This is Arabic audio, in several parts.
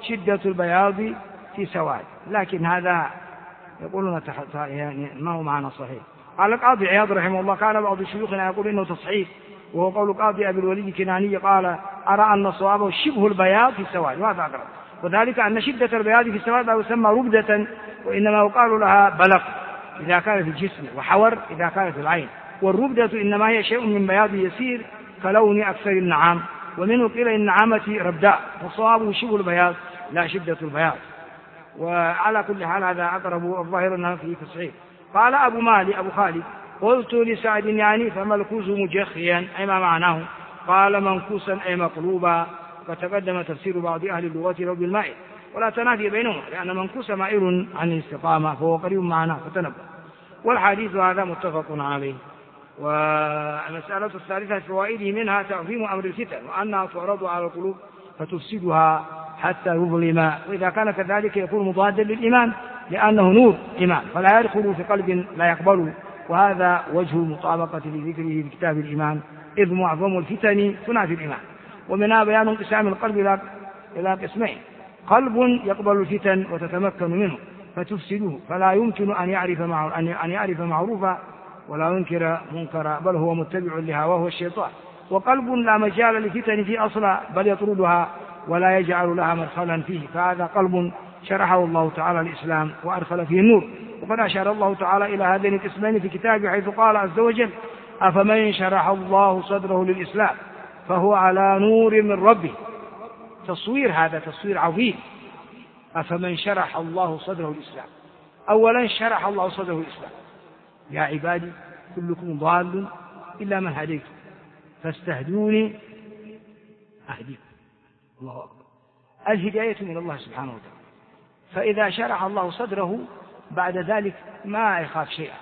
شدة البياض في سواد، لكن هذا يقولون يعني ما هو معنى صحيح. قال القاضي عياض رحمه الله: كان بعض شيوخنا يقول إنه تصحيح، وهو قول قاضي أبي الوليد الكناني، قال: أرى أن صوابه شبه البياض في السواد، وهذا أقرب، وذلك أن شدة البياض في السواد لا يسمى ربدة، وإنما يقال لها بلق إذا كانت في الجسم، وحور إذا كانت في العين، والربدة إنما هي شيء من بياض يسير كلون أكثر النعام، ومنه قيل إن النعامة رداء، وصوابه شبه البياض لا شدة البياض. وعلى كل حال هذا أقرب، الظاهر أنه فيه تصحيح. قال أبو خالد: قلت لسعد يعني فملكوز مجخيا أي ما معناه؟ قال: منكوسا أي مقلوبا. وتقدم تفسير بعض أهل اللغة له بالماء، ولا تنافي بينهما، لأن منكوس مائل عن الاستقامة فهو قريب معناه، فتنبه. والحديث هذا متفق عليه. والمسألة الثالثة فوائده منها تعظيم أمر الفتن، وأنها تعرض على القلوب فتفسدها حتى يظلم، وإذا كان كذلك يكون مضادا للإيمان، لأنه نور إيمان فلا يدخل في قلب لا يقبله، وهذا وجه المطابقة لذكره في كتاب الإيمان، إذ معظم الفتن تنافي الإيمان. ومنها بيان انقسام القلب إلى قسمين: قلب يقبل الفتن وتتمكن منه فتفسده، فلا يمكن أن يعرف معروفا ولا ينكر منكرا، بل هو متبع لهواه الشيطان. وقلب لا مجال لفتن في أصلا، بل يطردها ولا يجعل لها مدخلا فيه، فهذا قلب شرحه الله تعالى الإسلام وأدخل فيه النور. وقد أشار الله تعالى إلى هذين القسمين في كتابه، حيث قال عز وجل: أفمن شرح الله صدره للإسلام فهو على نور من ربه. تصوير، هذا تصوير عظيم. أفمن شرح الله صدره للإسلام، أولا شرح الله صدره للإسلام: يا عبادي كلكم ضال إلا من هديت فاستهدوني أهديكم. الله أكبر. الهداية من الله سبحانه وتعالى، فإذا شرح الله صدره بعد ذلك ما يخاف شيئا،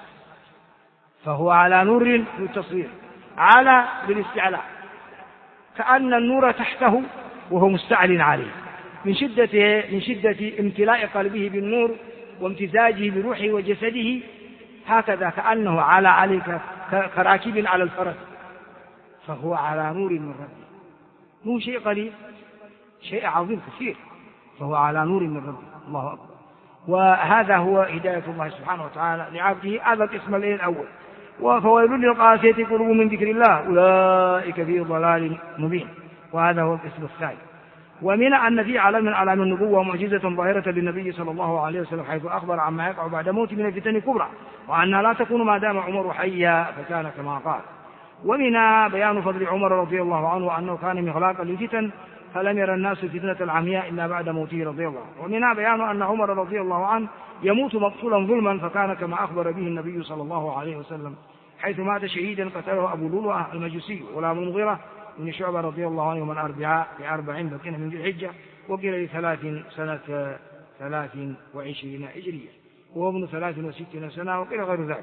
فهو على نور بالتصوير، على بالاستعلاء، كأن النور تحته وهو مستعل عليه من شدة امتلاء قلبه بالنور وامتزاجه بروحه وجسده، هكذا كأنه عليك كراكب على الفرس، فهو على نور من ربه. مو شيء قليل، شيء عظيم كثير، فهو على نور من ربه. الله أكبر. وهذا هو هداية الله سبحانه وتعالى لعبده. هذا القسم الأول. وفويل للقاسية قلوبهم من ذكر الله أولئك في ضلال مبين، وهذا هو القسم الثاني. ومن أن في علم من أعلام النبوة معجزة ظاهرة للنبي صلى الله عليه وسلم، حيث أخبر عما يقع بعد موت من الفتن الكبرى، وأنها لا تكون ما دام عمر حيا، فكان كما قال. ومنها بيان فضل عمر رضي الله عنه، وأنه كان مغلاقا للفتن فلم يرى الناس الفتنة العمياء إلا بعد موته رضي الله عنه. ومنها بيان أن عمر رضي الله عنه يموت مقتولا ظلما، فكان كما أخبر به النبي صلى الله عليه وسلم، حيث مات شهيدا قتله أبو لؤلؤة المجوسي غلام المغيرة بن شعبة رضي الله عنه يوم الأربعاء ب40 بقين من ذي الحجة، وقيل سنة 23 هجرية، وهو ابن 63 سنة، وقيل غير ذلك.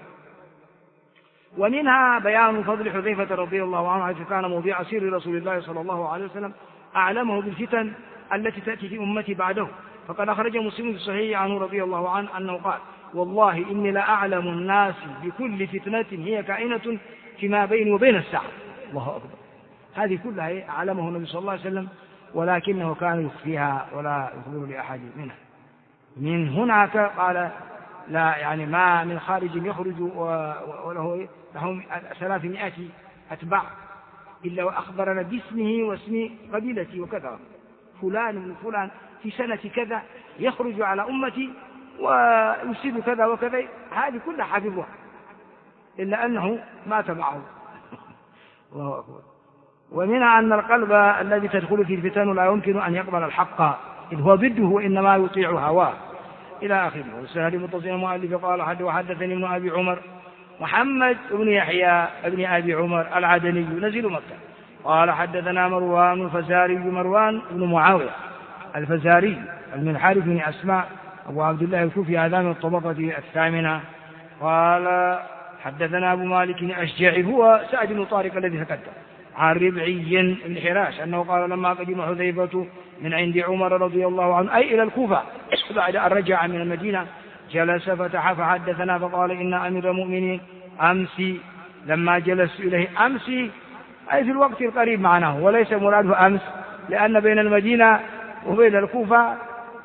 ومنها بيان فضل حذيفة رضي الله عنه، حيث كان موضع سير رسول الله صلى الله عليه وسلم أعلمه بالفتن التي تأتي في أمتي بعده. فقد أخرج مسلم في الصحيح عنه رضي الله عنه أنه قال: والله إني لأعلم الناس بكل فتنة هي كائنة فيما بيني وبين الساعة. الله أكبر. هذه كلها أعلمه النبي صلى الله عليه وسلم، ولكنه كان يخفيها ولا يخبر لأحد منها. من هناك قال: لا يعني ما من خارج يخرج وله 300 أتباع إلا وأخبرنا باسمه واسم قبيلتي وكذا، فلان من فلان في سنة كذا يخرج على أمتي ويصيب كذا وكذا. هذه كلها حفظها، إلا أنه ما تبعه. الله أكبر. ومنها أن القلب الذي تدخل فيه الفتن لا يمكن أن يقبل الحق، إذ هو ضده وإنما يطيع هواه، إلى آخره. والسهل متصل المؤلف قال: وحدثني ابن أبي عمر محمد بن يحيى بن أبي عمر العدني نزيل مكة قال: حدثنا مروان الفزاري، مروان بن معاوية الفزاري المنحرف بن أسماء أبو عبد الله الكوفي، هذا من الطبقة الثامنة. قال: حدثنا أبو مالك الأشجعي هو سعد بن طارق الذي تقدم، عن ربعي بن حراش أنه قال: لما قدم حذيفة من عند عمر رضي الله عنه أي إلى الكوفة بعد أن رجع من المدينة، جلس فتح فحدثنا فقال: إن أمير المؤمنين أمسي. لما جلس إليه أمسي أي في الوقت القريب معناه، وليس مراده أمس، لأن بين المدينة وبين الكوفة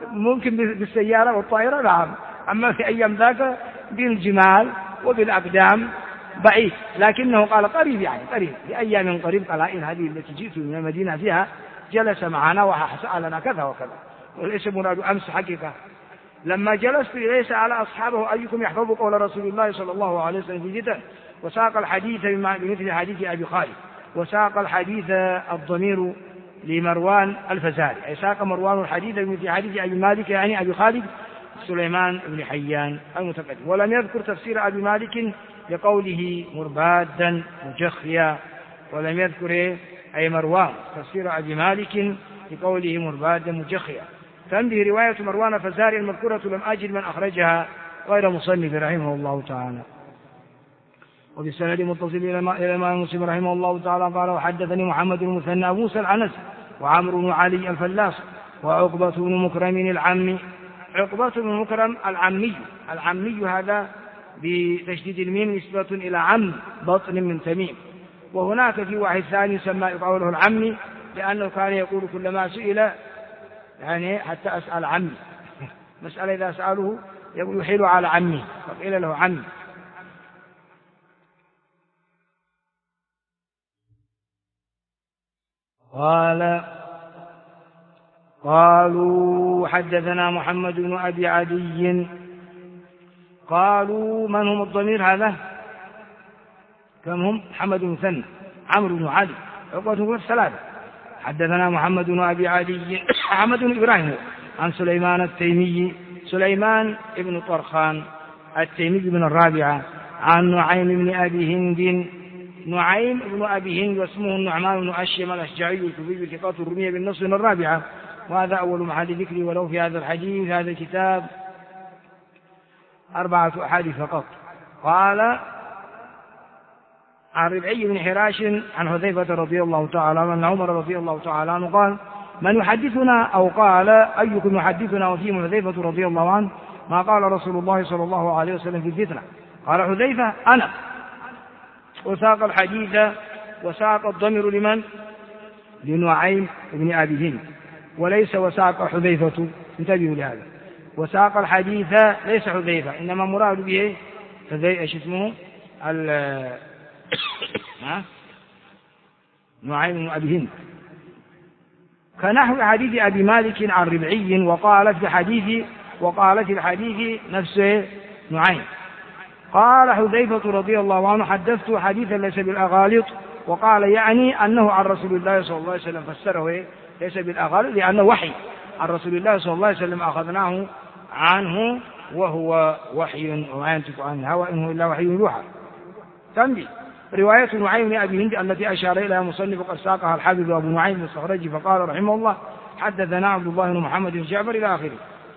ممكن بالسيارة والطائرة نعم، أما في أيام ذاك بالجمال وبالأقدام بعيد، لكنه قال قريب يعني قريب في أيام قريب قلائل هذه التي جئت من المدينة فيها جلس معنا وسألنا كذا وكذا، وليس مراد أمس حقيقة. لما جلست إليه سأل أصحابه أيكم يحفظ قول رسول الله صلى الله عليه وسلم في جده، وساق الحديث بمثل حديث أبي خالد، وساق الحديث الضمير لمروان الفزاري، أي ساق مروان الحديث بمثل حديث أبي مالك يعني أبي خالد سليمان بن حيان المتقدم، ولم يذكر تفسير أبي مالك لقوله مربادا مجخيا، ولم يذكر أي مروان تفسير أبي مالك لقوله مربادا مجخيا. تنبه رواية مروان الفزاري المذكورة لم أجد من أخرجها غير مصنف رحمه الله تعالى. وبالسند متصل إلى الإمام مسلم رحمه الله تعالى قال وحدثني محمد بن المثنى أبو موسى العنزي وعمرو بن علي الفلاس وعقبة بن مكرم العمي. عقبة بن مكرم العمي هذا بتشديد الميم نسبة إلى عم بطن من تميم، وهناك في واحد ثاني يسمى يقال له العمي لأنه كان يقول كلما سئل يعني حتى أسأل عمي مسألة إذا سأله يحيل على عمي فقيل له عمي. قالوا حدثنا محمد بن أبي عدي. قالوا من هم الضمير هذا؟ كم هم؟ محمد بن مثنى عمرو بن علي عقبة بن ثلاثة. حدثنا محمد بن أبي عدي محمد بن إبراهيم عن سليمان التيمي سليمان بن طرخان التيمي بن الرابعة عن نعيم بن أبي هند نعيم بن أبي هند واسمه النعمان بن أشيم الأشجعي الكوفي ثقات الرمية بالنصر من الرابعة، وهذا أول محل ذكري، ولو في هذا الحديث هذا الكتاب 4 أحاديث فقط. قال عن ربعي بن حراش عن حذيفة رضي الله تعالى عنه عمر رضي الله تعالى عنه قال من يحدثنا أو قال أيكم يحدثنا وفيهم حذيفة رضي الله عنه ما قال رسول الله صلى الله عليه وسلم في الفتنة. قال حذيفة أنا، وساق الحديث وساق الضمير لمن؟ لنعيم بن أبي هند، وليس وساق حذيفة، انتبهوا لهذا، وساق الحديث ليس حذيفة، إنما مراد به ايش اسمه نعيم بن أبي هند، كنحو حديث أبي مالك عن ربعي وقالت في الحديث نفسه نعيم. قال حذيفة رضي الله عنه حدثت حديثا ليس بالأغاليط، وقال يعني أنه عن رسول الله صلى الله عليه وسلم، فسره ليس بالأغاليط لأنه وحي عن رسول الله صلى الله عليه وسلم أخذناه عنه وهو وحي وما ينطق عن الهوى إنه إلا وحي يوحى. تنبيه رواية نعيم بن أبي هند التي أشار إليها مصنف قد ساقها الحافظ أبو نعيم بن الصخرجي فقال رحمه الله حدثنا عبد الله بن محمد بن جعفر إلى آخره.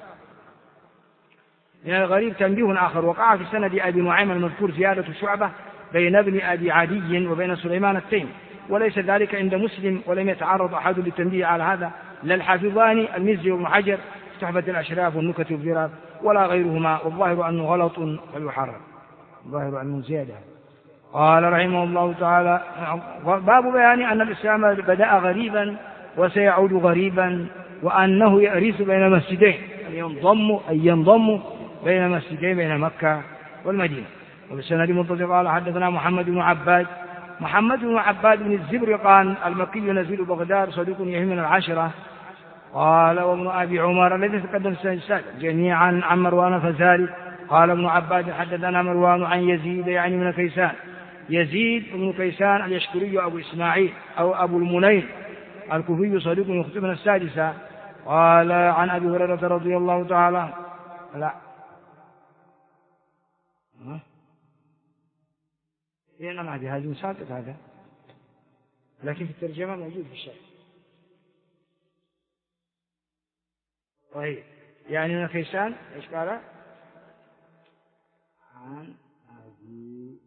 من الغريب تنبيه آخر وقع في سند أبي نعيم المذكور زيادة شعبة بين ابن أبي عدي وبين سليمان التيمي، وليس ذلك عند مسلم، ولم يتعرض أحد للتنبيه على هذا لا الحافظان المزي وابن حجر في تحفة الأشراف والنكت والذراب ولا غيرهما، والظاهر أنه غلط فيحرم، الظاهر أنه زيادة. قال رحمه الله تعالى باب بيان أن الإسلام بدأ غريبا وسيعود غريبا، وأنه يأرث بين مسجدين ينضم بين مسجدين بين مكة والمدينة. وبالسند متصل قال حدثنا محمد بن عباد بن الزبرقان المكي نزيل بغداد صديق يهم من 10. قال وابن أبي عمر الذي تقدم السنة السابقة جميعا عن مروان الفزاري. قال ابن عباد حدثنا مروان عن يزيد يعني من كيسان، يزيد بن كيسان اليشكري أبو إسماعيل أو أبو المنين الكوفي صديق يخطئ من 6. قال عن أبي هريرة رضي الله تعالى أنا هذه مساقط هذا، لكن في الترجمة موجود في الشيء. طيب يعني من كيسان إيش قال؟ عن أبي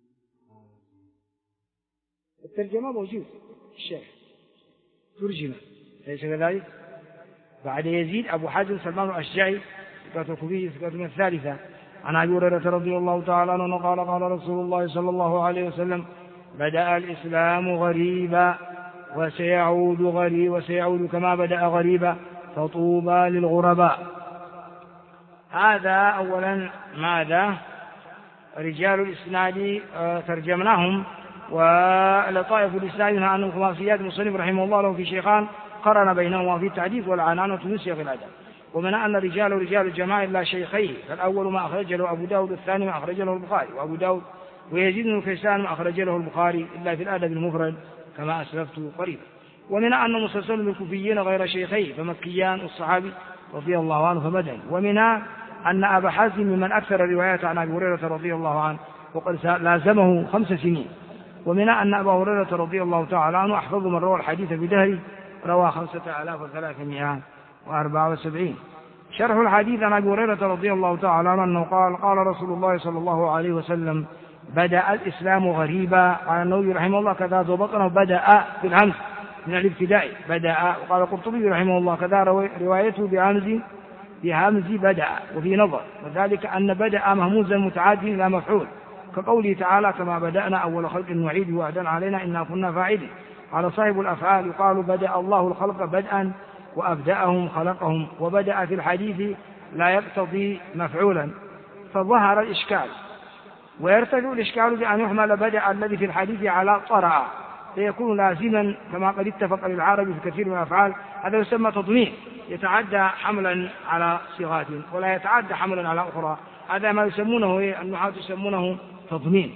الترجمة موجود في الشيء ترجمة ليس كذلك. بعد يزيد أبو حازم سلمان الأشجعي ثقة الكوفي ثقة من 3. عن أبي هريرة رضي الله تعالى عنه قال قال رسول الله صلى الله عليه وسلم بدأ الإسلام غريبا وسيعود كما بدأ غريبا، فطوبى للغرباء. هذا أولا ماذا؟ رجال الإسناد ترجمناهم، ولطائف الإسناد منها أن خماسيات المصنف رحمه الله له في شيخان قرن بينهما في التحديث والعنانة في سياق الأدب. ومن أن رجال الجماعة إلا شيخيه، فالأول ما أخرج له أبو داود، والثاني ما أخرج له البخاري وأبو داود، ويزيد بن كيسان ما أخرج له البخاري إلا في الأدب المفرد كما أسلفت قريبا. ومن أن مسلسل بالكوفيين غير شيخيه، فمكيان والصحابي رضي الله عنه فمدني. ومنها أن أبا حازم ممن أكثر الروايات عن أبي هريرة رضي الله عنه وقد لازمه 5 سنين. ومنها أن أبا هريرة رضي الله تعالى عنه أحفظ من روى الحديث بدهره، روى 5374. شرح الحديث عن أبي هريرة رضي الله تعالى عنه قال: قال رسول الله صلى الله عليه وسلم: بدأ الإسلام غريبا. قال النووي رحمه الله: كذا وبطنه بدأ بالهمز من الابتداء بدأ. وقال القرطبي رحمه الله: كذا روايته بهمز بدأ وفي نظر، وذلك أن بدأ مهموزا متعاد إلى مفعول، كقوله تعالى: كما بدأنا أول خلق نعيد وعدا علينا إنا كنا فاعلين. على صاحب الأفعال يقال: بدأ الله الخلق بدءا وأبدأهم خلقهم. وبدأ في الحديث لا يقتضي مفعولا، فظهر الإشكال، ويرتفع الإشكال بأن يحمل بدأ الذي في الحديث على طرأ، فيكون لازما كما قد اتفق للعرب في كثير من الأفعال. هذا يسمى تضمين، يتعدى حملا على صيغات ولا يتعدى حملا على أخرى. هذا ما يسمونه النحاة يسمونه تضمين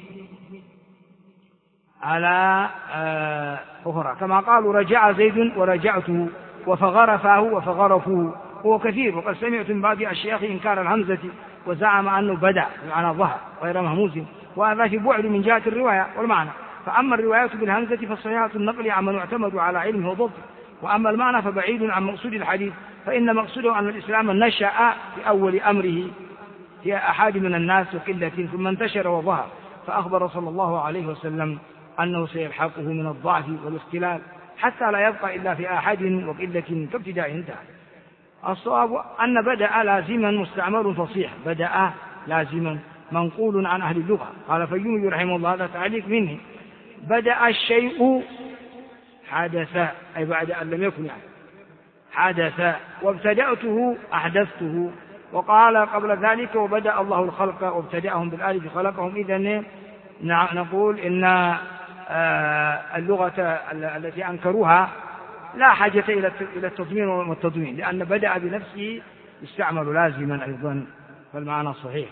على أخرى، كما قالوا: رجع زيد ورجعته، وفغر فاه وفغرفوه. هو كثير، وقد سمعت من بعض الشيخ إنكار الهمزة وزعم أنه بدأ بمعنى ظهر غير مهموز، وهذا في بعد من جهة الرواية والمعنى. فأما الروايات بالهمزة فصحيحة النقل عمن يعتمد على علمه وضبطه، وأما المعنى فبعيد عن مقصود الحديث، فإن مقصوده أن الإسلام نشأ في أول أمره في أحد من الناس وقلة، ثم انتشر وظهر، فأخبر صلى الله عليه وسلم أنه سيلحقه من الضعف والاختلال حتى لا يبقى إلا في أحد وقلة كابتداء انتهى. الصواب أن بدأ لازما مستعمل فصيح، بدأ لازما منقول عن أهل اللغة. قال فيومي رحمه الله: هذا تعليق منه: بدأ الشيء حدث، أي بعد أن لم يكن يعني حدث، وابتدأته أحدثته. وقال قبل ذلك: وبدأ الله الخلق وابتدأهم بالآلف خلقهم. إذن نقول إن اللغة التي أنكروها لا حاجة إلى التضمين والتضمين، لأن بدأ بنفسه يستعمل لازما أيضا، فالمعنى صحيح.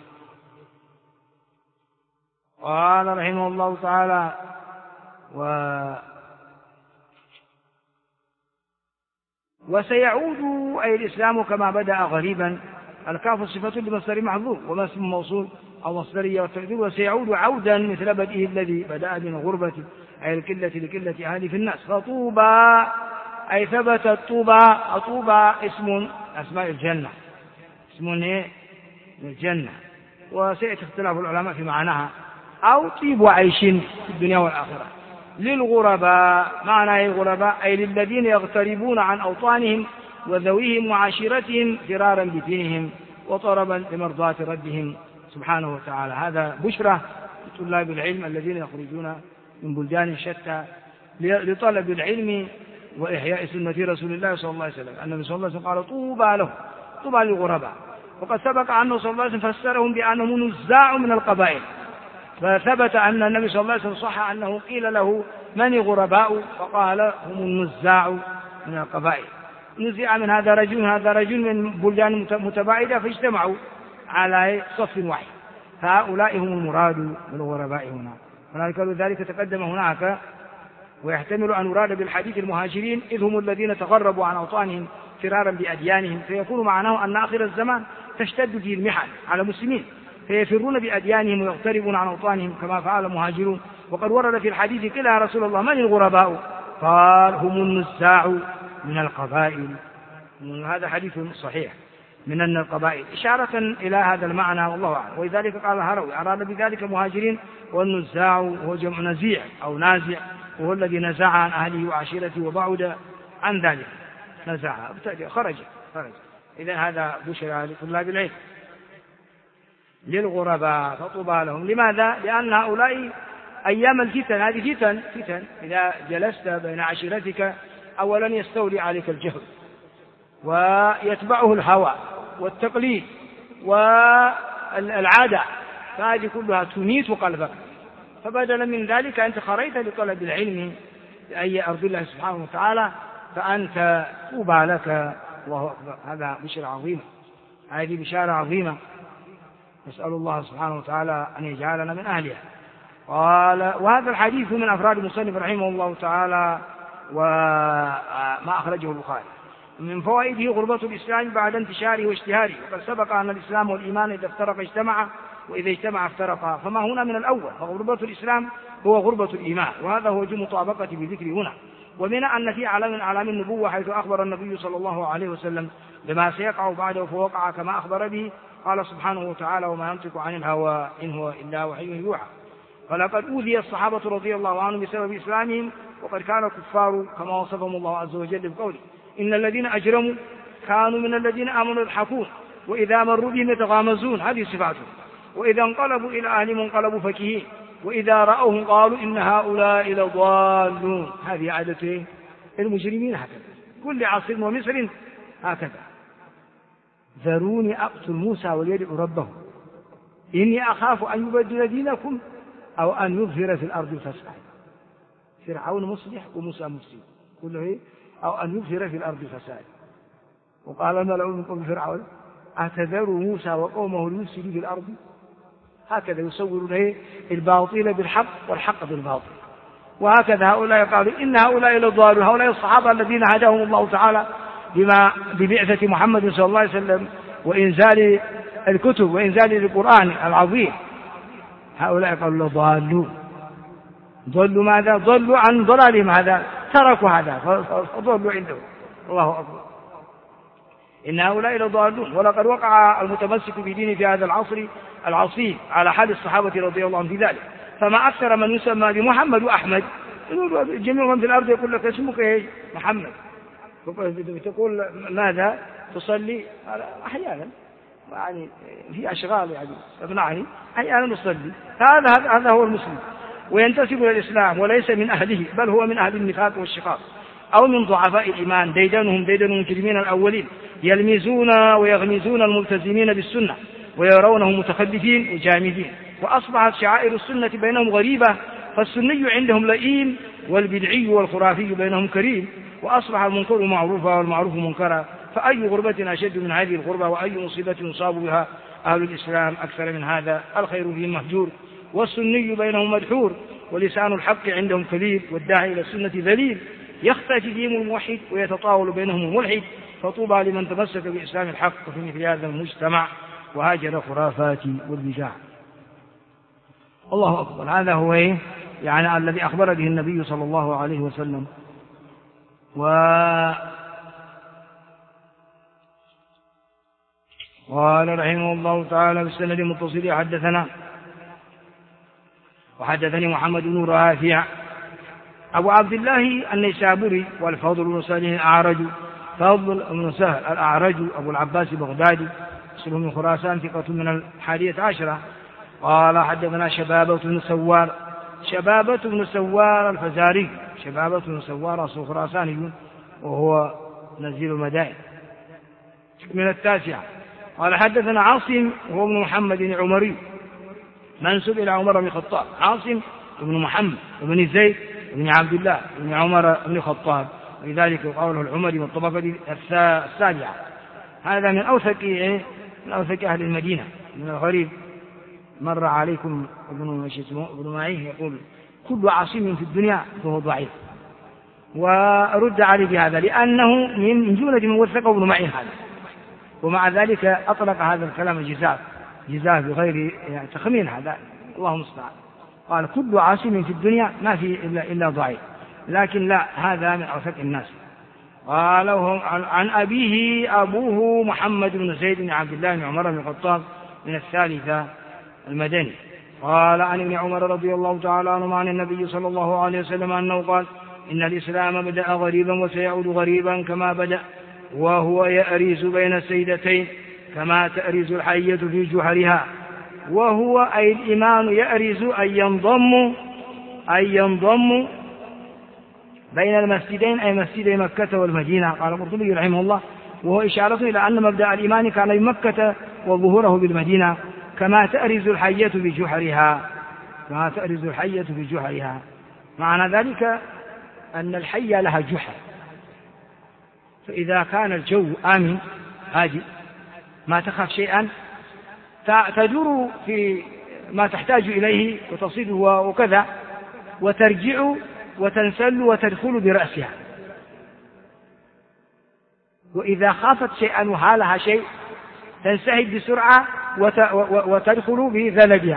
قال رحمه الله تعالى: وسيعود أي الإسلام كما بدأ غريبا. الكاف صفة لمصدر محذوف، وما اسم موصول أو مصدرية والتقدير. وسيعود عودا مثل بدئه الذي بدأ من غربة، أي القلة لقلة أهل في الناس. فطوبى أي ثبتت طوبى. طوبى اسم أسماء الجنة، اسم الجنة، وسيأتي اختلاف العلماء في معناها، أو طيب عيش في الدنيا والآخرة. للغرباء، معنى الغرباء أي للذين يغتربون عن أوطانهم وذويهم وعشيرتهم فرارا بدينهم وطلبا لمرضاة ربهم سبحانه وتعالى. هذا بشرى لطلاب العلم الذين يخرجون من بلدان شتى لطلب العلم وإحياء سنة رسول الله صلى الله عليه وسلم. النبي صلى الله عليه وسلم قال: طوبى له، طوبى للغرباء. وقد سبق أنه صلى الله عليه وسلم فسرهم بأنهم نزاع من القبائل، فثبت أن النبي صلى الله عليه وسلم صح أنه قيل له: من غرباء؟ فقال: هم النزاع من القبائل. نزع من هذا رجل من بلدان متباعدة، فاجتمعوا على صف واحد، فهؤلاء هم المراد بالغرباء هنا. ولذلك تقدم هناك: ويحتمل أن يراد بالحديث المهاجرين، إذ هم الذين تغربوا عن أوطانهم فرارا بأديانهم، فيكون معناه أن آخر الزمان تشتد فيه المحن على المسلمين، فيفرون بأديانهم ويغتربون عن أوطانهم كما فعل المهاجرون. وقد ورد في الحديث: قيل يا رسول الله من الغرباء؟ قال: هم النزاع من القبائل. هذا حديث صحيح، من القبائل، إشارة إلى هذا المعنى، والله أعلم. ولذلك قال الهروي: أراد بذلك مهاجرين، والنزاع هو جمع نزيع أو نازع، وهو الذي نزع عن أهله وعشيرته وبعد عن ذلك، نزع خرج. إذن هذا بشرى لطلاب العلم. للغرباء فطوبى لهم. لماذا؟ لأن هؤلاء أيام الفتن، هذه فتن إذا جلست بين عشيرتك أولا يستولي عليك الجهل، ويتبعه الهوى والتقليد والعادة، فهذه كلها تميت قلبك. فبدلا من ذلك أنت خرجت لطلب العلم لأي أرض الله سبحانه وتعالى، فأنت طوبى لك. الله أكبر. هذا بشرى عظيمة، هذه بشارة عظيمة، نسأل الله سبحانه وتعالى أن يجعلنا من أهلها. قال: وهذا الحديث من أفراد المصنف رحمه الله تعالى وما أخرجه البخاري. من فوائده غربة الإسلام بعد انتشاره واشتهاره، وقد سبق أن الإسلام والإيمان إذا افترق اجتمعا وإذا اجتمع افترقا، فما هنا من الأول، فغربة الإسلام هو غربة الإيمان، وهذا هو وجه مطابقة بذكر هنا. ومن أن في علم من أعلام النبوة حيث أخبر النبي صلى الله عليه وسلم بما سيقع بعده فوقع كما أخبر به. قال سبحانه وتعالى: وما ينطق عن الهوى إن هو إلا وحي يوحى. فلقد أوذي الصحابة رضي الله عنهم بسبب إسلامهم، وقد كان الكفار كما وصفهم الله عز وجل بقوله: إن الذين أجرموا كانوا من الذين آمنوا يضحكون وإذا مروا بهم يتغامزون. هذه صفاتهم. وإذا انقلبوا إلى أهلهم انقلبوا فكهين وإذا رأوهم قالوا إن هؤلاء لضالون. هذه عادة المجرمين هكذا، كل عاصم ومصر هكذا. ذروني أقتل موسى وليدعو ربه إني أخاف أن يبدل دينكم أو أن يظهر في الأرض الفساد. فرعون مصلح وموسى مفسد كله، أو أن يظهر في الأرض الفساد. وقال الملأ من قوم فرعون: أتذر موسى وقومه ليفسدوا في الأرض. هكذا يصورون الباطل بالحق والحق بالباطل. وهكذا هؤلاء قالوا إن هؤلاء لضالون. هؤلاء الصحابة الذين هداهم الله تعالى ببعثة محمد صلى الله عليه وسلم وإنزال الكتب وإنزال القرآن العظيم، هؤلاء قالوا لضالون. ضلوا ماذا؟ ضلوا عن ضلالهم، هذا تركوا هذا فضلوا عنده. الله أكبر. إن هؤلاء لضالون. ولقد وقع المتمسك بدينه في هذا العصر العصيب على حال الصحابة رضي الله عنهم في ذلك. فما أكثر من يسمى بمحمد وأحمد. جميع من في الأرض يقول لك اسمك إيه؟ محمد. تقول ماذا؟ تصلي؟ أحيانا يعني في أشغال يعني تمنعني، أحيانا نصلي. هذا هو المسلم، وينتسب إلى الإسلام وليس من أهله، بل هو من أهل النفاق والشقاق أو من ضعفاء الإيمان. ديدنهم ديدن المجرمين الأولين، يلمزون ويغمزون الملتزمين بالسنة ويرونهم متخلفين وجامدين. وأصبحت شعائر السنة بينهم غريبة، فالسني عندهم لئيم والبدعي والخرافي بينهم كريم. وأصبح المنكر معروفا والمعروف منكرا. فأي غربة أشد من هذه الغربة، وأي مصيبة يصاب بها أهل الإسلام أكثر من هذا. الخير فيهم مهجور والسني بينهم مدحور، ولسان الحق عندهم كليل، والداعي إلى السنة ذليل. يختفي بهم الموحد ويتطاول بينهم الملحد. فطوبى لمن تمسك بإسلام الحق في مثل هذا المجتمع وهاجر خرافات والبدع. الله أكبر. هذا هو يعني الذي أخبر به النبي صلى الله عليه وسلم. قال رحمه الله تعالى بالسند المتصل: وحدثني محمد بن رافع أبو عبد الله النيسابوري، والفضل بن سهل الأعرج، فضل بن سهل الأعرج أبو العباس البغدادي، أصله من خراسان، ثقة من 11. قال حدثنا شبابة بن سوار الفزاري. شبابة بن سوار أصله خراساني وهو نزيل المدائن من 9. قال حدثنا عاصم وهو ابن محمد العمري منسوب إلى عمر بن الخطاب. عاصم بن محمد بن زيد بن عبد الله بن عمر بن الخطاب، ولذلك قوله العمري من الطبقة 7. هذا من أوثق أهل المدينة. من الغريب مر عليكم ابن معين يقول: كل عاصم في الدنيا فهو ضعيف، ورد عليه بهذا لأنه من جملة من وثقه ابن معين هذا، ومع ذلك أطلق هذا الكلام جزاف بغير تخمين. هذا الله المستعان. قال: كل عاصم في الدنيا ما في إلا ضعيف، لكن لا، هذا من أوثق الناس. قال عن أبوه محمد بن زيد بن عبد الله بن عمر بن الخطاب من 3 المدني. قال عن ابن عمر رضي الله تعالى عنه عن النبي صلى الله عليه وسلم أنه قال: إن الإسلام بدأ غريبا وسيعود غريبا كما بدأ، وهو يأرز بين السيدتين كما تأرز الحية في جحرها. وهو أي الإيمان يأرز أن ينضم بين المسجدين، أي مسجدي مكة والمدينة. قال القرطبي رحمه الله: وهو إشارة إلى أن مبدأ الإيمان كان بمكة وظهوره بالمدينة، كما تأرز الحية بجحرها، كما تأرز الحية بجحرها. معنى ذلك أن الحية لها جحر، فإذا كان الجو آمن هادئ ما تخاف شيئا تدور في ما تحتاج إليه وتصيده وكذا، وترجع وتنسل وتدخل برأسها. وإذا خافت شيئا وحالها شيء تنسحب بسرعة وتدخل بذنبها،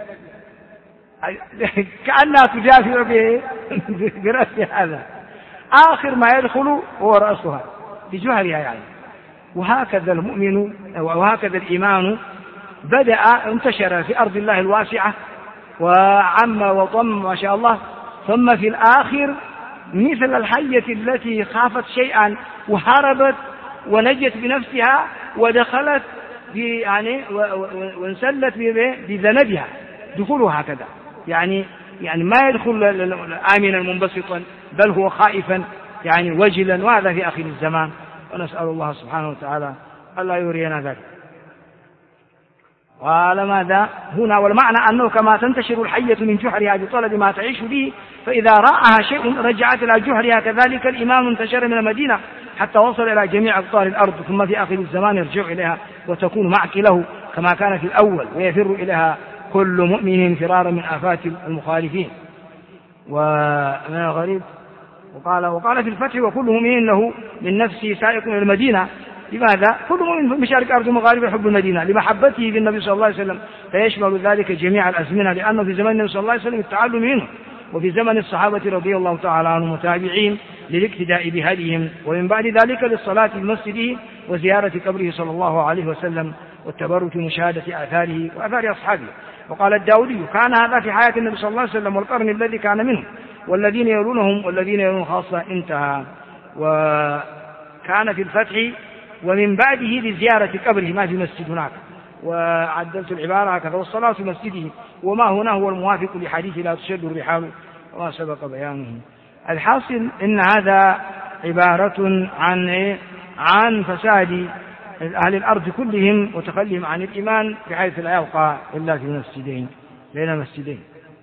كأنها تدافع برأسها، هذا آخر ما يدخل هو رأسها بجهرها يعني. وهكذا المؤمن وهكذا الإيمان بدأ انتشر في أرض الله الواسعة وعم وضم ما شاء الله، ثم في الآخر مثل الحية التي خافت شيئا وهربت ونجت بنفسها ودخلت يعني وانسلت بذنبها دخولها هكذا، يعني ما يدخل آمنا منبسطا، بل هو خائفا يعني وجلا، وهذا في آخر الزمان، ونسأل الله سبحانه وتعالى ألا يرينا ذلك. قال ماذا هنا؟ والمعنى أنه كما تنتشر الحية من جحرها بطلب ما تعيش به، فإذا رأها شيء رجعت إلى جحرها، كذلك الإيمان انتشر من المدينة حتى وصل إلى جميع أقطار الأرض، ثم في آخر الزمان يرجع إليها وتكون معك له كما كان في الأول، ويفر إليها كل مؤمن فرارا من آفات المخالفين ومن الغريب. وقال في الفتح: وكل مؤمن له من نفسه سائق إلى المدينة. لماذا؟ كل مؤمن مشارك أرض مغارب يحب المدينة لمحبته بالنبي صلى الله عليه وسلم، فيشمل ذلك جميع الأزمنة، لأنه في زمن النبي صلى الله عليه وسلم التعلم منه، وفي زمن الصحابة رضي الله تعالى عنهم متابعين للاقتداء بهديهم، ومن بعد ذلك للصلاة في مسجده وزيارة قبره صلى الله عليه وسلم والتبرك مشاهدة آثاره وآثار أصحابه. وقال الداودي: كان هذا في حياة النبي صلى الله عليه وسلم والقرن الذي كان منه والذين يلونهم والذين يلون خاصة. انتهى. وكان في الفتح: ومن بعده لزيارة قبره، ما في مسجد هناك، وعدلت العبارة هكذا: والصلاة في مسجده، وما هنا هو الموافق لحديث لا تشد الرحال وما سبق بيانه. الحاصل إن هذا عبارة عن فساد أهل الأرض كلهم وتخليهم عن الإيمان، بحيث لا يبقى إلا في مسجدين بين مسجدين.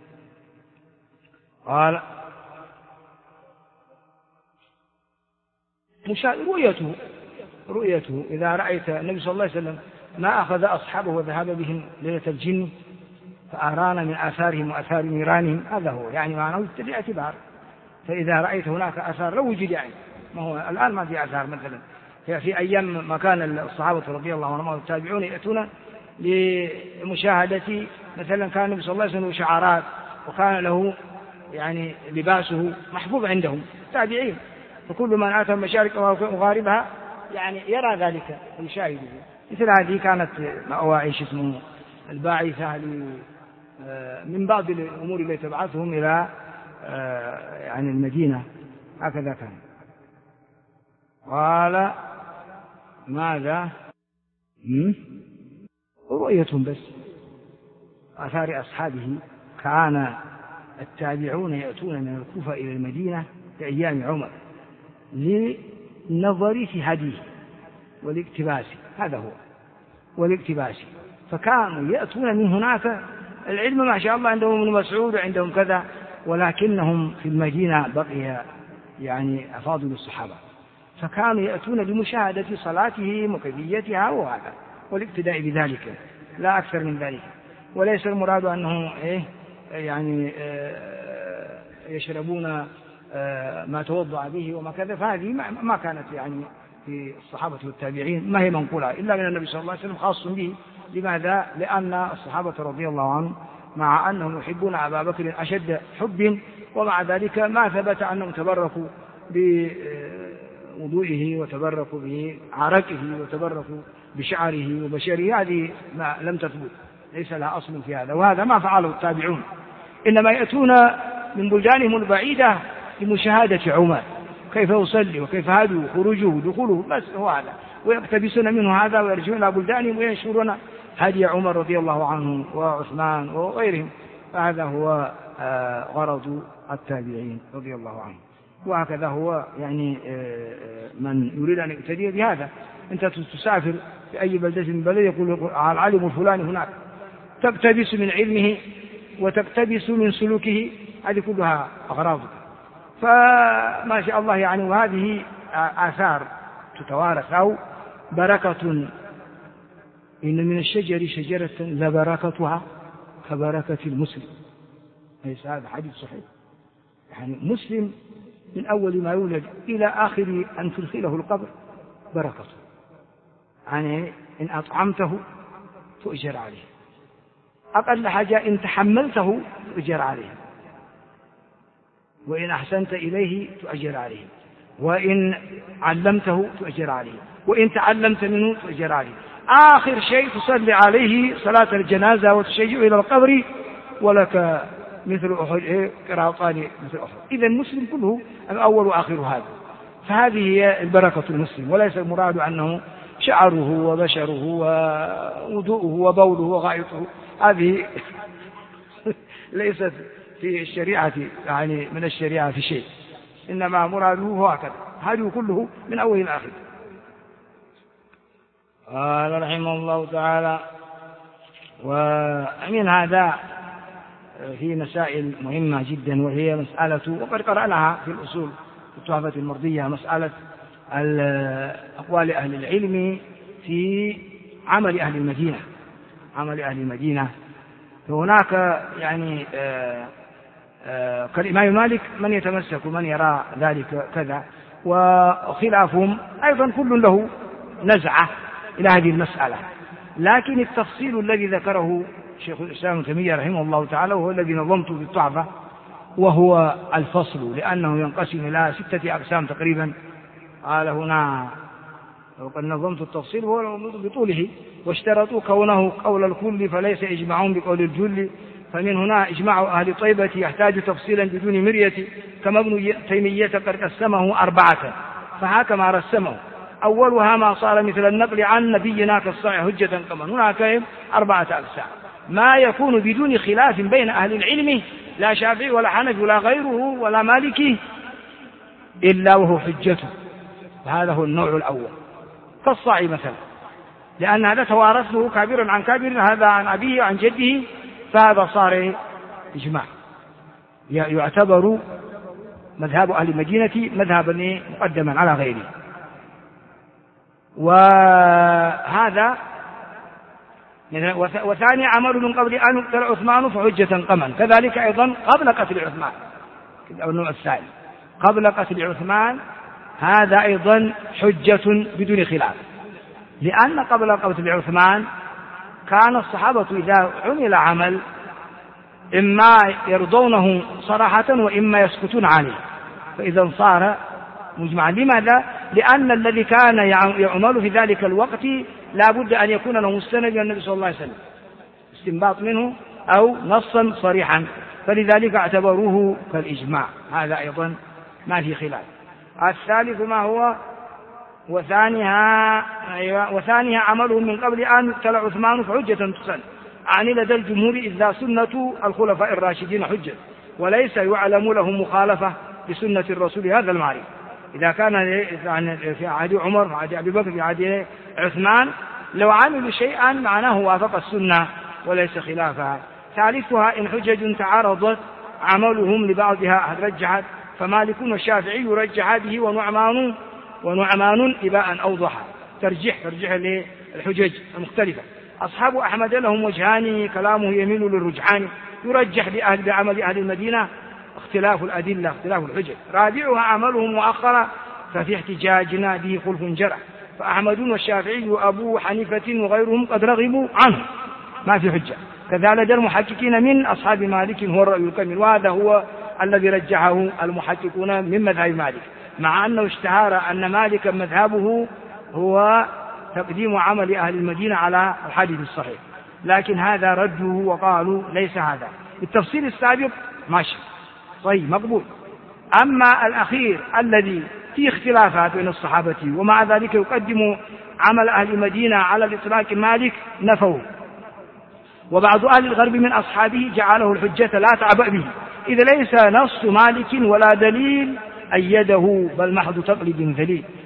قال: رؤيته إذا رأيت النبي صلى الله عليه وسلم ما أخذ أصحابه وذهب بهم ليلة الجن فأرانا من آثارهم وآثار نيرانهم، هذا هو يعني معناه اعتبار. فإذا رأيت هناك آثار لو وجد، يعني ما هو الآن ما في آثار، مثلا في أيام ما كان الصحابة رضي الله عنهم والتابعون يأتون لمشاهدة، مثلا كان النبي صلى الله عليه وسلم شعارات، وكان له يعني لباسه محفوظ عندهم تابعين، فكل من أتى مشارق ومغاربها يعني يرى ذلك ويشاهده. مثل هذه كانت مواعيش اسمه الباعثة من بعض الأمور التي تبعثهم إلى يعني المدينة، هكذا كان. قال: ماذا؟ رؤيتهم بس آثار أصحابه. كان التابعون يأتون من الكوفة إلى المدينة في أيام عمر للنظر في هديه والاقتباس، هذا هو والاقتباس، فكانوا يأتون من هناك. العلم ما شاء الله عندهم ابن مسعود وعندهم كذا، ولكنهم في المدينة بقي يعني أفاضل الصحابة، فكانوا يأتون لمشاهدة صلاتهم وكيفيتها وهذا والاقتداء بذلك، لا أكثر من ذلك. وليس المراد أنهم يعني يشربون ما توضع به وما كذا، فهذه ما كانت يعني في الصحابة والتابعين، ما هي منقولة إلا من النبي صلى الله عليه وسلم خاص به. لماذا؟ لأن الصحابة رضي الله عنهم مع أنهم يحبون أبا بكر أشد حب، ومع ذلك ما ثبت أنهم تبركوا بوضوئه وتبركوا بعرقه وتبركوا بشعره وبشره، هذه ما لم تثبت، ليس لها أصل في هذا، وهذا ما فعله التابعون، إنما يأتون من بلدانهم البعيدة لمشاهدة عمر كيف يصلي وكيف هدوا خروجه ودخوله، بس هو هذا، ويقتبسون منه هذا ويرجعون إلى بلدانهم وينشرون هدي عمر رضي الله عنه وعثمان وغيرهم. فهذا هو غرض التابعين رضي الله عنهم، وهكذا هو يعني من يريد أن يقتدي بهذا أنت تسافر في أي بلدة من بلد يقول العالم الفلاني هناك، تقتبس من علمه وتقتبس من سلوكه، هذه كلها أغراضك. فما شاء الله يعني. وهذه آثار تتوارث أو بركة. إن من الشجر شجرة لبركتها كبركة المسلم. ليس هذا حديث صحيح؟ يعني مسلم من أول ما يولد إلى آخر أن تدخله القبر بركته. يعني إن أطعمته تؤجر عليه، أقل حاجة إن تحملته تؤجر عليه، وإن أحسنت إليه تؤجر عليه، وإن علمته تؤجر عليه، وإن تعلمت منه تؤجر عليه. آخر شيء تصلي عليه صلاة الجنازة وتشيع إلى القبر ولك مثل أحد قراطان مثل أحد. إذا المسلم كله الأول وآخر هذا. فهذه هي البركة المسلم، وليس المراد أنه شعره وبشره ووضوءه وبوله وغائطه، هذه ليست في الشريعة يعني من الشريعة في شيء، إنما مراده هو هكذا، هذا كله من أول إلى آخر. قال رحمه الله تعالى: ومن هذا في مسائل مهمة جدا، وهي مسألة وقد قرأناها في الأصول في التحفة المرضية، مسألة أقوال أهل العلم في عمل أهل المدينة. عمل أهل المدينة فهناك يعني كالإمام مالك من يتمسك ومن يرى ذلك كذا، وخلافهم أيضا كل له نزعة إلى هذه المسألة. لكن التفصيل الذي ذكره شيخ الإسلام ابن تيمية رحمه الله تعالى وهو الذي نظمته في التحفة، وهو الفصل، لأنه ينقسم إلى 6 أقسام تقريبا. قال هنا وقد نظمت التفصيل وهو بطوله، واشترطوا كونه قول الكل فليس إجماعهم بقول الجل، فمن هنا إجماع أهل طيبة يحتاج تفصيلا بدون مرية، كما ابن تيمية قد قسمه 4، فهكما رسمه. أولها ما صار مثل النقل عن نبينا كالصحيح حجة كمن. هناك 4 أقسام: ما يكون بدون خلاف بين أهل العلم، لا شافعي ولا حنفي ولا غيره ولا مالكي إلا وهو حجته، هذا هو النوع الأول، كالصاعي مثلا، لأن هذا توارثه كابر عن كابر، هذا عن أبيه عن جده، فهذا صار إجماع، يعتبر مذهب أهل المدينة مذهبا مقدما على غيره. وهذا وثاني عمل من قبل أن يقتل عثمان فحجة قمن، كذلك أيضا قبل قتل عثمان، أو النوع الثاني قبل قتل عثمان، هذا أيضا حجة بدون خلاف، لأن قبل قتل عثمان كان الصحابة إذا عمل عمل إما يرضونه صراحة وإما يسكتون عليه، فإذا صار مجمعا. لماذا؟ لأن الذي كان يعمل في ذلك الوقت لا بد أن يكون له مستند من النبي صلى الله عليه وسلم، استنباط منه أو نصا صريحا، فلذلك اعتبروه كالإجماع، هذا أيضا ما في خلاف. الثالث ما هو وثانيها عملهم من قبل أن يقتل عثمان فحجة تسن، يعني لدى الجمهور إذا سنة الخلفاء الراشدين حجة، وليس يعلم لهم مخالفة لسنة الرسول، هذا المعرفة. إذا كان في عهد عمر في عهد أبي بكر في عهد عثمان لو عملوا شيئا معناه وافق السنة وليس خلافها. ثالثها إن حجج تعارضت عملهم لبعضها رجحت، فمالك والشافعي رجح هذه ونعمان إباء أوضح، ترجح للحجج المختلفة. أصحاب أحمد لهم وجهان، كلامه يميل للرجحان، يرجح بعمل أهل المدينة اختلاف الأدلة اختلاف الحجج. رابعها عملهم مؤخرا، ففي احتجاجنا به خلف جرح، فأحمد والشافعي وأبو حنيفة وغيرهم قد رغبوا عنه، ما في حجة. كذلك المحققين من أصحاب مالك هو الرأي الكامل، وهذا هو الذي رجحه المحققون من مذهب مالك، مع أنه اشتهر أن مالك مذهبه هو تقديم عمل أهل المدينة على الحديث الصحيح، لكن هذا رده وقالوا ليس هذا. التفصيل السابق ماشي طيب مقبول، أما الأخير الذي فيه اختلافات بين الصحابة ومع ذلك يقدم عمل أهل المدينة على الإطلاق مالك نفوه، وبعض أهل الغرب من أصحابه جعله الحجة لا تعبأ به، إذا ليس نص مالك ولا دليل أيده، بل محض تقليد ذليل.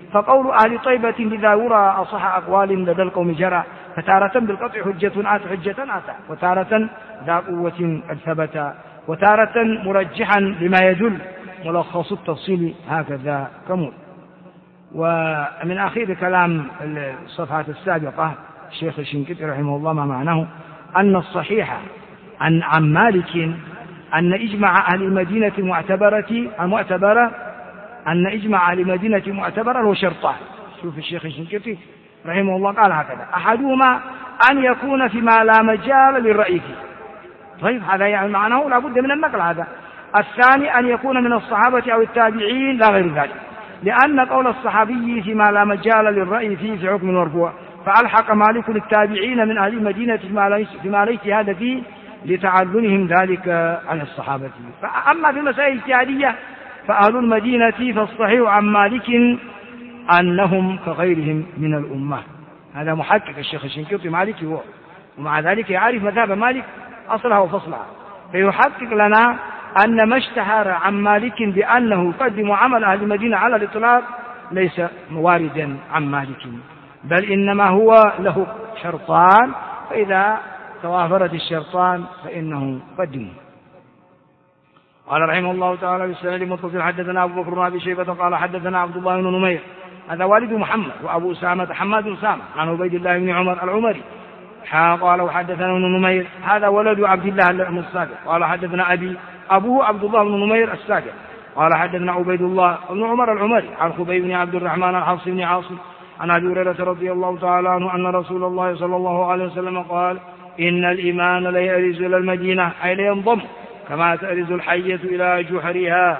فقول أهل طيبة لذا يرى أصح أقوال لدى القوم جرى، فتارة بالقطع حجة آتى، وتارة ذا قوة قد ثبت، وتارة مرجحا لما يدل، ملخص التفصيل هكذا كمول. ومن أخير كلام الصفحة السابقة الشيخ الشنقيطي رحمه الله ما معناه أن الصحيح عن مالك أن إجماع أهل المدينة المعتبرة أن إجماع أهل المدينة معتبرا هو شرطان. شوف الشيخ الشنقيطي رحمه الله قال هكذا: أحدهما أن يكون فيما لا مجال للرأي فيه. طيب هذا يعني معناه لا بد من النقل هذا. الثاني أن يكون من الصحابة أو التابعين لا غير ذلك، لأن قول الصحابي فيما لا مجال للرأي فيه في حكم مرفوع، فألحق مالك التابعين من أهل المدينة فيما لا اجتهاد فيه لتعلمهم ذلك عن الصحابة. فأما في المسائل الاجتهادية فأهل المدينة فالصحيح عن مالك أنهم كغيرهم من الأمة. هذا محقق الشيخ الشنقيطي مالكي هو، ومع ذلك يعرف مذهب مالك أصلها وفصلها، فيحقق لنا أن ما اشتهر عن مالك بأنه يقدم عمل أهل المدينة على الإطلاق ليس واردا عن مالك، بل إنما هو له شرطان، فإذا توافرت الشرطان فإنه قدمه. قال رحمه الله تعالى: بالسند المتصل حدثنا أبو بكر بن أبي شيبة قال حدثنا عبد الله بن نمير، هذا والد محمد، وأبو أسامة حماد بن أسامة عن عبيد الله بن عمر العمري قال وحدثنا ابن نمير، هذا ولد عبد الله بن السابق قال حدثنا أبي، أبوه عبد الله بن نمير السابق قال حدثنا عبيد الله بن عمر العمري عن خبيب بن عبد الرحمن الحفص بن عاصم عن أبي هريرة رضي الله تعالى عنه أن رسول الله صلى الله عليه وسلم قال: إن الإيمان ليأرز إلى المدينة، أي لينضم كما تأرز الحية إلى جحرها.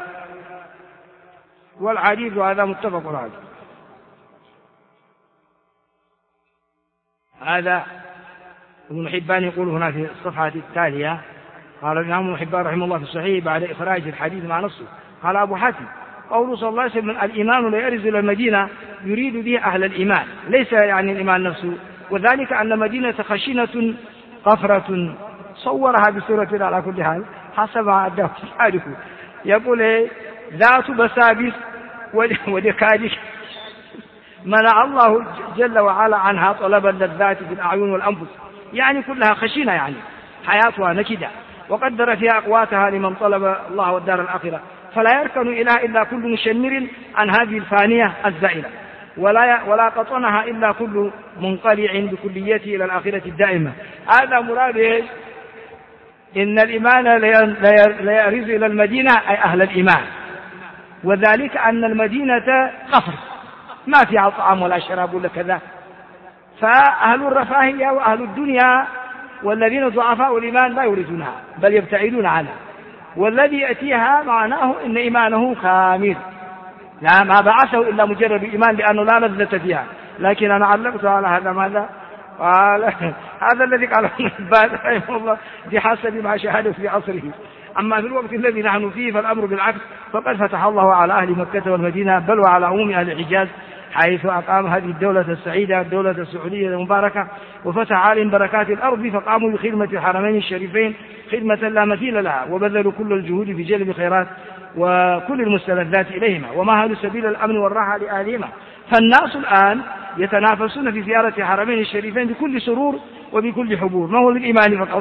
والحديث هذا متفق عليه. هذا ابن حبان يقول هنا في الصفحة التالية، قال الإمام ابن حبان رحمه الله في الصحيح بعد إخراج الحديث مع نصه، قال أبو حاتم: قوله صلى الله عليه وسلم الإيمان ليأرز إلى المدينة يريد به أهل الإيمان، ليس يعني الإيمان نفسه، وذلك أن مدينة خشنة قفرة، صورها بسورة على كل حال حسب ما أداه تاريخه، يقول ذات بسابس ودكادك منع الله جل وعلا عنها طلب اللذات في الأعين والأنفس، يعني كلها خشنة، يعني حياتها نكدة، وقدر فيها أقواتها لمن طلب الله والدار الآخرة، فلا يركن إليها إلا كل مشمر عن هذه الفانية الزائلة، ولا قطنها إلا كل منقلع بكليته إلى الآخرة الدائمة. هذا مراد إن الإيمان ليرز إلى المدينة، أي أهل الإيمان، وذلك أن المدينة قفر ما فيها طعام ولا شراب ولا كذا، فأهل الرفاهية وأهل الدنيا والذين ضعفاء الإيمان لا يريدونها بل يبتعدون عنها، والذي يأتيها معناه إن إيمانه كامل، لا ما بعثه إلا مجرد الإيمان لأنه لا لذة فيها. لكن أنا علقت على هذا ماذا؟ قال هذا الذي قاله ابن حبان رحمه الله بحسب ما شاهده في عصره. أما في الوقت الذي نحن فيه فالأمر بالعكس، فقد فتح الله على أهل مكة والمدينة بل وعلى عموم أهل الحجاز، حيث أقام هذه الدولة السعيدة الدولة السعودية المباركة، وفتح عليهم بركات الأرض، فقاموا بخدمة الحرمين الشريفين خدمة لا مثيل لها، وبذلوا كل الجهود في جلب خيرات وكل المستلذات إليهما، ومهدوا سبيل الأمن والراحة لأهلهما. فالناس الآن يتنافسون في زيارة الحرمين الشريفين بكل سرور وبكل حبور، ما هو للإيمان فقط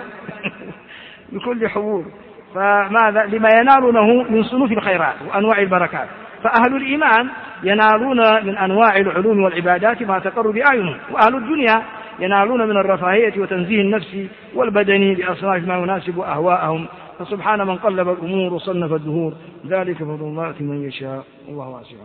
بكل حبور، فماذا لما ينالونه من صنوف الخيرات وأنواع البركات. فأهل الإيمان ينالون من أنواع العلوم والعبادات ما تقر بأعينهم، وأهل الدنيا ينالون من الرفاهية وتنزيه النفس والبدن بأصناف ما يناسب أهواءهم. فسبحان من قلب الأمور وصنف الدهور، ذلك فضل الله من يشاء، الله واسع.